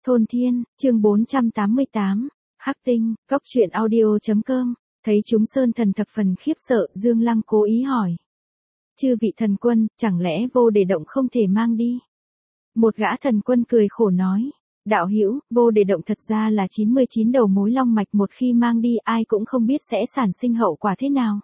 Thôn Thiên, chương 488, Hắc Tinh, Góc truyện audio.com, thấy chúng sơn thần thập phần khiếp sợ, Dương Lăng cố ý hỏi. Chư vị thần quân, chẳng lẽ vô đề động không thể mang đi? Một gã thần quân cười khổ nói. Đạo hữu, vô đề động thật ra là 99 đầu mối long mạch, một khi mang đi ai cũng không biết sẽ sản sinh hậu quả thế nào.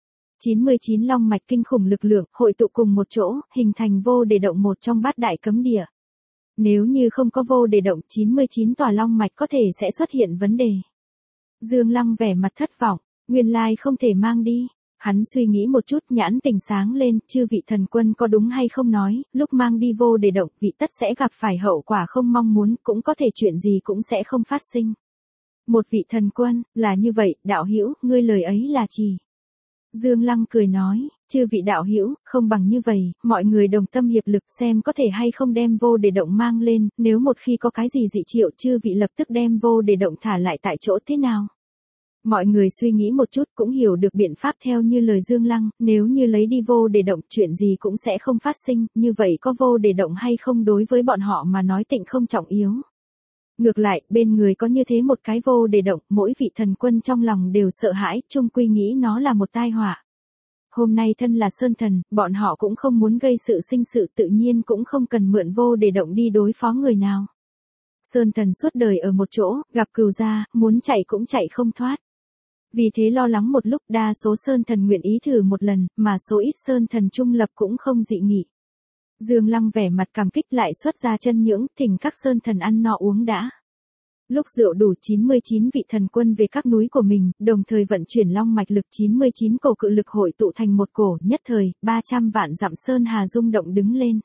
99 long mạch kinh khủng lực lượng hội tụ cùng một chỗ, hình thành vô đề động một trong bát đại cấm địa. Nếu như không có vô đề động, 99 tòa long mạch có thể sẽ xuất hiện vấn đề. Dương Lăng vẻ mặt thất vọng, nguyên lai không thể mang đi. Hắn suy nghĩ một chút, nhãn tình sáng lên, chư vị thần quân có đúng hay không nói, lúc mang đi vô đề động vị tất sẽ gặp phải hậu quả không mong muốn, cũng có thể chuyện gì cũng sẽ không phát sinh. Một vị thần quân, là như vậy, đạo hữu, ngươi lời ấy là chỉ. Dương Lăng cười nói, chư vị đạo hữu, không bằng như vậy, mọi người đồng tâm hiệp lực xem có thể hay không đem vô đề động mang lên, nếu một khi có cái gì dị triệu chư vị lập tức đem vô đề động thả lại tại chỗ thế nào. Mọi người suy nghĩ một chút cũng hiểu được biện pháp theo như lời Dương Lăng, nếu như lấy đi vô đề động chuyện gì cũng sẽ không phát sinh, như vậy có vô đề động hay không đối với bọn họ mà nói tịnh không trọng yếu. Ngược lại, bên người có như thế một cái vô đề động, mỗi vị thần quân trong lòng đều sợ hãi, chung quy nghĩ nó là một tai họa. Hôm nay thân là sơn thần, bọn họ cũng không muốn gây sự sinh sự, tự nhiên cũng không cần mượn vô đề động đi đối phó người nào. Sơn thần suốt đời ở một chỗ, gặp cừu gia, muốn chạy cũng chạy không thoát. Vì thế lo lắng một lúc, đa số sơn thần nguyện ý thử một lần, mà số ít sơn thần trung lập cũng không dị nghị. Dương Lăng vẻ mặt cảm kích lại xuất ra chân nhưỡng, thỉnh các sơn thần ăn no uống đã. Lúc rượu đủ 99 vị thần quân về các núi của mình, đồng thời vận chuyển long mạch lực 99 cổ cự lực hội tụ thành một cổ, nhất thời, 300 vạn dặm sơn hà rung động đứng lên.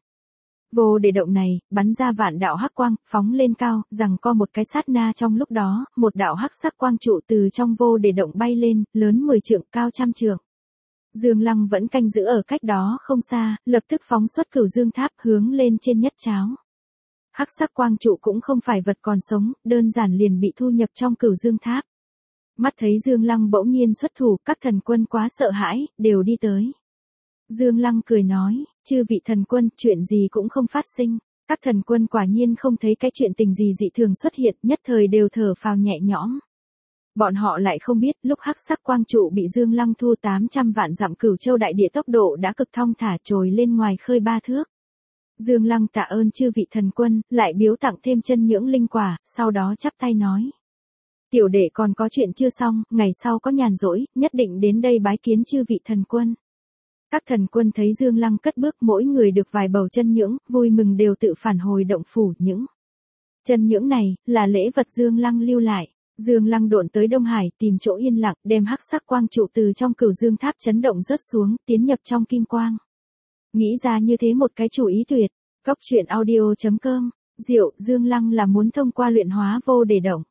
Vô đề động này, bắn ra vạn đạo hắc quang, phóng lên cao, rằng co một cái sát na trong lúc đó, một đạo hắc sắc quang trụ từ trong vô đề động bay lên, lớn 10 trượng, cao trăm trượng. Dương Lăng vẫn canh giữ ở cách đó không xa, lập tức phóng xuất Cửu Dương Tháp hướng lên trên nhất cháo. Hắc sắc quang trụ cũng không phải vật còn sống, đơn giản liền bị thu nhập trong Cửu Dương Tháp. Mắt thấy Dương Lăng bỗng nhiên xuất thủ, các thần quân quá sợ hãi, đều đi tới. Dương Lăng cười nói, chư vị thần quân, chuyện gì cũng không phát sinh. Các thần quân quả nhiên không thấy cái chuyện tình gì dị thường xuất hiện, nhất thời đều thở phào nhẹ nhõm. Bọn họ lại không biết, lúc hắc sắc quang trụ bị Dương Lăng thu 800 vạn dặm Cửu Châu đại địa tốc độ đã cực thong thả trồi lên ngoài khơi 3 thước. Dương Lăng tạ ơn chư vị thần quân, lại biếu tặng thêm chân nhưỡng linh quả, sau đó chắp tay nói. Tiểu đệ còn có chuyện chưa xong, ngày sau có nhàn rỗi, nhất định đến đây bái kiến chư vị thần quân. Các thần quân thấy Dương Lăng cất bước, mỗi người được vài bầu chân nhưỡng, vui mừng đều tự phản hồi động phủ. Những chân nhưỡng này, là lễ vật Dương Lăng lưu lại. Dương Lăng độn tới Đông Hải, tìm chỗ yên lặng, đem hắc sắc quang trụ từ trong Cửu Dương Tháp chấn động rớt xuống, tiến nhập trong kim quang. Nghĩ ra như thế một cái chủ ý tuyệt. Góc truyện audio.com, diệu, Dương Lăng là muốn thông qua luyện hóa vô đề động.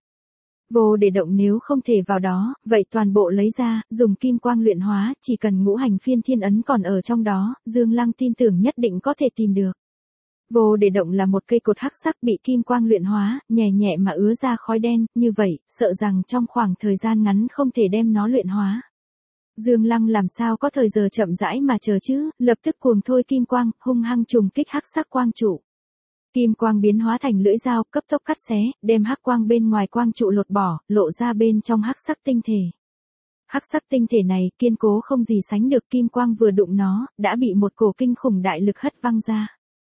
Vô đề động nếu không thể vào đó, vậy toàn bộ lấy ra, dùng kim quang luyện hóa, chỉ cần ngũ hành phiên thiên ấn còn ở trong đó, Dương Lăng tin tưởng nhất định có thể tìm được. Vô đề động là một cây cột hắc sắc bị kim quang luyện hóa, nhẹ nhẹ mà ứa ra khói đen, như vậy, sợ rằng trong khoảng thời gian ngắn không thể đem nó luyện hóa. Dương Lăng làm sao có thời giờ chậm rãi mà chờ chứ, lập tức cuồng thôi kim quang, hung hăng trùng kích hắc sắc quang trụ. Kim quang biến hóa thành lưỡi dao, cấp tốc cắt xé, đem hắc quang bên ngoài quang trụ lột bỏ, lộ ra bên trong hắc sắc tinh thể. Hắc sắc tinh thể này kiên cố không gì sánh được, kim quang vừa đụng nó, đã bị một cổ kinh khủng đại lực hất văng ra.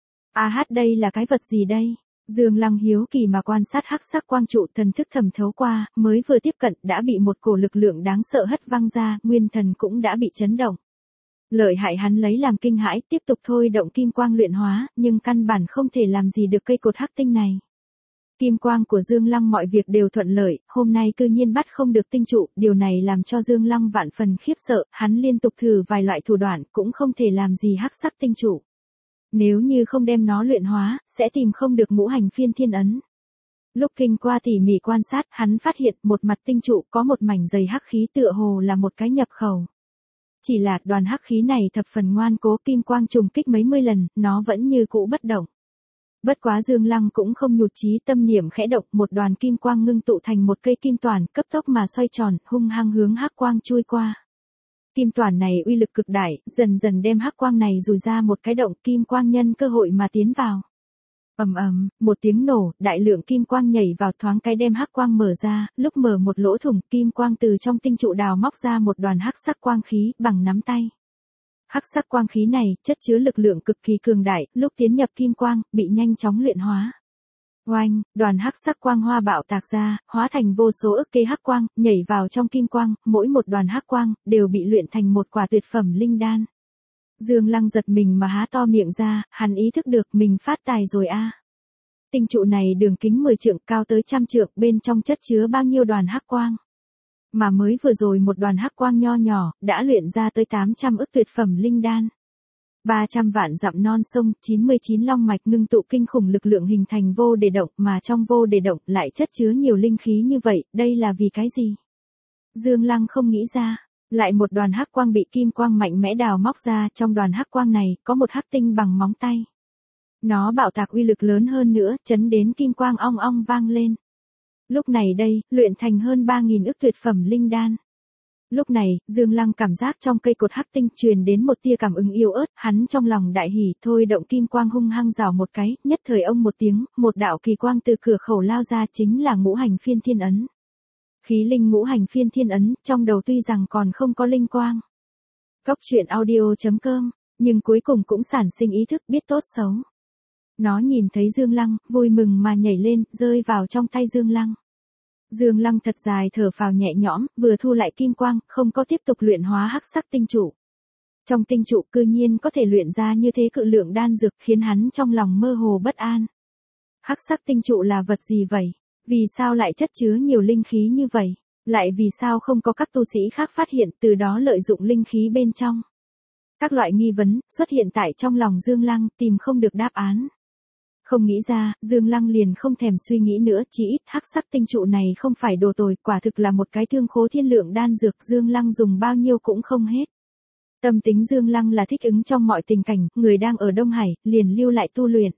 Đây là cái vật gì đây? Dương Lăng hiếu kỳ mà quan sát hắc sắc quang trụ, thần thức thẩm thấu qua, mới vừa tiếp cận đã bị một cổ lực lượng đáng sợ hất văng ra, nguyên thần cũng đã bị chấn động. Lợi hại, hắn lấy làm kinh hãi, tiếp tục thôi động kim quang luyện hóa, nhưng căn bản không thể làm gì được cây cột hắc tinh này. Kim quang của Dương Lăng mọi việc đều thuận lợi, hôm nay cư nhiên bắt không được tinh trụ, điều này làm cho Dương Lăng vạn phần khiếp sợ, hắn liên tục thử vài loại thủ đoạn, cũng không thể làm gì hắc sắc tinh trụ. Nếu như không đem nó luyện hóa, sẽ tìm không được ngũ hành phiên thiên ấn. Lúc kinh qua tỉ mỉ quan sát, hắn phát hiện một mặt tinh trụ có một mảnh dày hắc khí tựa hồ là một cái nhập khẩu. Chỉ là đoàn hắc khí này thập phần ngoan cố, kim quang trùng kích mấy mươi lần, nó vẫn như cũ bất động. Bất quá Dương Lăng cũng không nhụt chí, tâm niệm khẽ động, một đoàn kim quang ngưng tụ thành một cây kim toàn, cấp tốc mà xoay tròn, hung hăng hướng hắc quang chui qua. Kim toàn này uy lực cực đại, dần dần đem hắc quang này rùi ra một cái động, kim quang nhân cơ hội mà tiến vào. Ầm ầm, một tiếng nổ, đại lượng kim quang nhảy vào thoáng cái đem hắc quang mở ra, lúc mở một lỗ thủng, kim quang từ trong tinh trụ đào móc ra một đoàn hắc sắc quang khí bằng nắm tay. Hắc sắc quang khí này, chất chứa lực lượng cực kỳ cường đại, lúc tiến nhập kim quang, bị nhanh chóng luyện hóa. Oanh, đoàn hắc sắc quang hoa bạo tạc ra, hóa thành vô số ức kê hắc quang, nhảy vào trong kim quang, mỗi một đoàn hắc quang, đều bị luyện thành một quả tuyệt phẩm linh đan. Dương Lăng giật mình mà há to miệng ra, hắn ý thức được mình phát tài rồi a. Tinh trụ này đường kính 10 trượng cao tới 100 trượng, bên trong chất chứa bao nhiêu đoàn hắc quang. Mà mới vừa rồi một đoàn hắc quang nho nhỏ, đã luyện ra tới 800 ức tuyệt phẩm linh đan. 300 vạn dặm non sông, 99 long mạch ngưng tụ kinh khủng lực lượng hình thành vô đề động, mà trong vô đề động lại chất chứa nhiều linh khí như vậy, đây là vì cái gì? Dương Lăng không nghĩ ra. Lại một đoàn hắc quang bị kim quang mạnh mẽ đào móc ra, trong đoàn hắc quang này, có một hắc tinh bằng móng tay. Nó bạo tạc uy lực lớn hơn nữa, chấn đến kim quang ong ong vang lên. Lúc này đây, luyện thành hơn 3.000 ức tuyệt phẩm linh đan. Lúc này, Dương Lăng cảm giác trong cây cột hắc tinh truyền đến một tia cảm ứng yếu ớt, hắn trong lòng đại hỉ, thôi động kim quang hung hăng rào một cái, nhất thời ông một tiếng, một đạo kỳ quang từ cửa khẩu lao ra, chính là ngũ hành phiên thiên ấn. Khí linh ngũ hành phiên thiên ấn, trong đầu tuy rằng còn không có linh quang. Cốc truyện audio.com, nhưng cuối cùng cũng sản sinh ý thức biết tốt xấu. Nó nhìn thấy Dương Lăng, vui mừng mà nhảy lên, rơi vào trong tay Dương Lăng. Dương Lăng thật dài thở phào nhẹ nhõm, vừa thu lại kim quang, không có tiếp tục luyện hóa hắc sắc tinh trụ. Trong tinh trụ cư nhiên có thể luyện ra như thế cự lượng đan dược, khiến hắn trong lòng mơ hồ bất an. Hắc sắc tinh trụ là vật gì vậy? Vì sao lại chất chứa nhiều linh khí như vậy? Lại vì sao không có các tu sĩ khác phát hiện, từ đó lợi dụng linh khí bên trong? Các loại nghi vấn xuất hiện tại trong lòng Dương Lăng, tìm không được đáp án. Không nghĩ ra, Dương Lăng liền không thèm suy nghĩ nữa, chỉ ít hắc sắc tinh trụ này không phải đồ tồi, quả thực là một cái thương khố thiên lượng đan dược, Dương Lăng dùng bao nhiêu cũng không hết. Tâm tính Dương Lăng là thích ứng trong mọi tình cảnh, người đang ở Đông Hải, liền lưu lại tu luyện.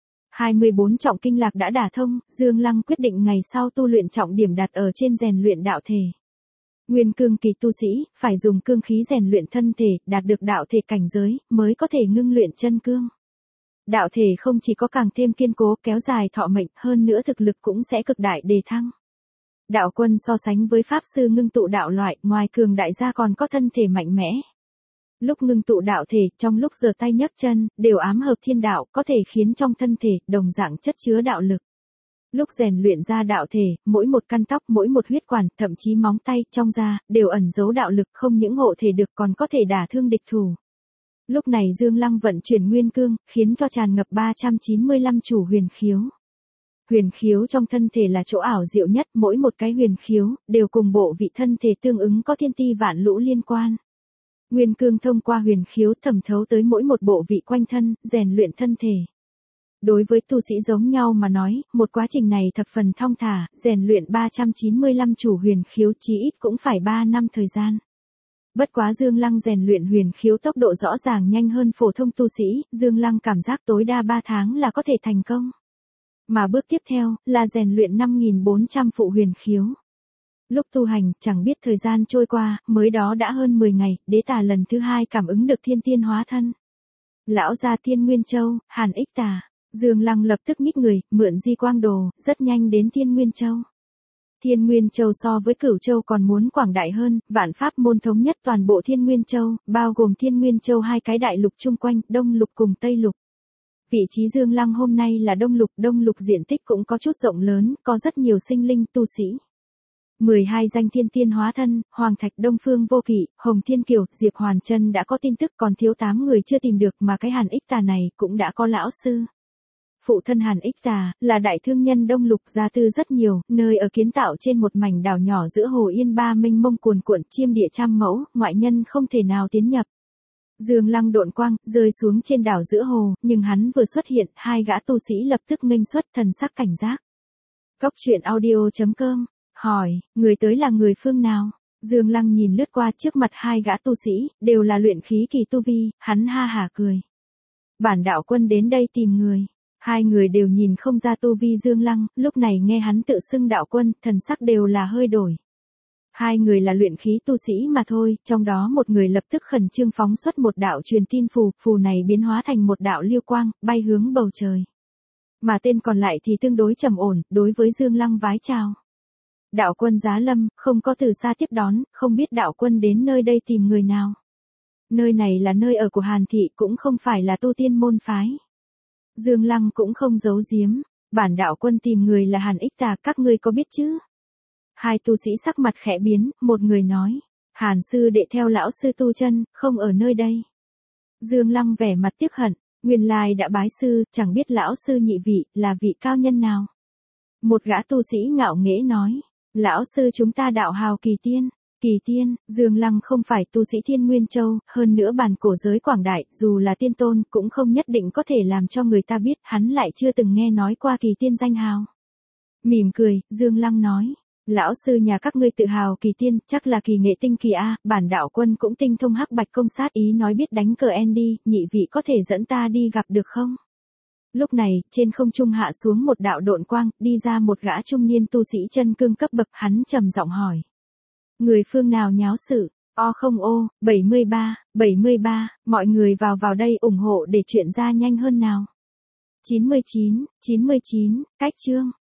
24 trọng kinh lạc đã đả thông, Dương Lăng quyết định ngày sau tu luyện trọng điểm đặt ở trên rèn luyện đạo thể. Nguyên cương kỳ tu sĩ, phải dùng cương khí rèn luyện thân thể, đạt được đạo thể cảnh giới, mới có thể ngưng luyện chân cương. Đạo thể không chỉ có càng thêm kiên cố kéo dài thọ mệnh, hơn nữa thực lực cũng sẽ cực đại đề thăng. Đạo quân so sánh với pháp sư ngưng tụ đạo loại, ngoài cường đại gia còn có thân thể mạnh mẽ. Lúc ngưng tụ đạo thể, trong lúc giơ tay nhấc chân, đều ám hợp thiên đạo, có thể khiến trong thân thể, đồng dạng chất chứa đạo lực. Lúc rèn luyện ra đạo thể, mỗi một căn tóc, mỗi một huyết quản, thậm chí móng tay, trong da, đều ẩn giấu đạo lực, không những hộ thể được còn có thể đả thương địch thủ. Lúc này Dương Lăng vận chuyển nguyên cương, khiến cho tràn ngập 395 chủ huyền khiếu. Huyền khiếu trong thân thể là chỗ ảo diệu nhất, mỗi một cái huyền khiếu, đều cùng bộ vị thân thể tương ứng có thiên ti vạn lũ liên quan. Nguyên cương thông qua huyền khiếu thẩm thấu tới mỗi một bộ vị quanh thân, rèn luyện thân thể. Đối với tu sĩ giống nhau mà nói, một quá trình này thập phần thong thả, rèn luyện 395 chủ huyền khiếu chí ít cũng phải 3 năm thời gian. Bất quá Dương Lăng rèn luyện huyền khiếu tốc độ rõ ràng nhanh hơn phổ thông tu sĩ, Dương Lăng cảm giác tối đa 3 tháng là có thể thành công. Mà bước tiếp theo, là rèn luyện 5.400 phụ huyền khiếu. Lúc tu hành, chẳng biết thời gian trôi qua, mới đó đã hơn 10 ngày, Đế Tà lần thứ 2 cảm ứng được thiên tiên hóa thân. Lão gia Thiên Nguyên Châu, Hàn Ích Tà, Dương Lăng lập tức nhích người, mượn di quang đồ, rất nhanh đến Thiên Nguyên Châu. Thiên Nguyên Châu so với Cửu Châu còn muốn quảng đại hơn, vạn pháp môn thống nhất toàn bộ Thiên Nguyên Châu, bao gồm Thiên Nguyên Châu hai cái đại lục chung quanh, Đông Lục cùng Tây Lục. Vị trí Dương Lăng hôm nay là Đông Lục diện tích cũng có chút rộng lớn, có rất nhiều sinh linh tu sĩ. 12 danh thiên tiên hóa thân, Hoàng Thạch, Đông Phương Vô Kỵ, Hồng Thiên Kiều, Diệp Hoàn Chân đã có tin tức, còn thiếu 8 người chưa tìm được, mà cái Hàn Ích Tà này cũng đã có lão sư. Phụ thân Hàn Ích Tà là đại thương nhân Đông Lục, gia tư rất nhiều, nơi ở kiến tạo trên một mảnh đảo nhỏ giữa hồ Yên Ba mênh mông cuồn cuộn, chiêm địa trăm mẫu, ngoại nhân không thể nào tiến nhập. Dương Lăng độn quang, rơi xuống trên đảo giữa hồ, nhưng hắn vừa xuất hiện, hai gã tu sĩ lập tức nghênh xuất, thần sắc cảnh giác. Cốc truyện audio.com, hỏi, người tới là người phương nào? Dương Lăng nhìn lướt qua trước mặt hai gã tu sĩ, đều là luyện khí kỳ tu vi, hắn ha hả cười. Bản đạo quân đến đây tìm người. Hai người đều nhìn không ra tu vi Dương Lăng, lúc này nghe hắn tự xưng đạo quân, thần sắc đều là hơi đổi. Hai người là luyện khí tu sĩ mà thôi, trong đó một người lập tức khẩn trương phóng xuất một đạo truyền tin phù, phù này biến hóa thành một đạo lưu quang, bay hướng bầu trời. mà tên còn lại thì tương đối trầm ổn, đối với Dương Lăng vái chào. Đạo quân Giá Lâm, không có từ xa tiếp đón, không biết đạo quân đến nơi đây tìm người nào. Nơi này là nơi ở của Hàn Thị, cũng không phải là tu tiên môn phái. Dương Lăng cũng không giấu giếm, bản đạo quân tìm người là Hàn Ích Tà, các ngươi có biết chứ? Hai tu sĩ sắc mặt khẽ biến, một người nói, Hàn sư đệ theo lão sư tu chân, không ở nơi đây. Dương Lăng vẻ mặt tiếc hận, nguyên lai đã bái sư, chẳng biết lão sư nhị vị, là vị cao nhân nào. Một gã tu sĩ ngạo nghễ nói, lão sư chúng ta đạo hào Kỳ Tiên. Kỳ Tiên, Dương Lăng không phải tu sĩ Thiên Nguyên Châu, hơn nữa bản cổ giới quảng đại, dù là tiên tôn, cũng không nhất định có thể làm cho người ta biết, hắn lại chưa từng nghe nói qua Kỳ Tiên danh hào. Mỉm cười, Dương Lăng nói, lão sư nhà các ngươi tự hào Kỳ Tiên, chắc là kỳ nghệ tinh kỳ a, bản đạo quân cũng tinh thông hắc bạch công sát, ý nói biết đánh cờ đi, nhị vị có thể dẫn ta đi gặp được không? Lúc này, trên không trung hạ xuống một đạo độn quang, đi ra một gã trung niên tu sĩ chân cương cấp bậc, hắn trầm giọng hỏi. Người phương nào nháo sự? O 73, mọi người vào đây ủng hộ để chuyện ra nhanh hơn nào. 99, cách chương.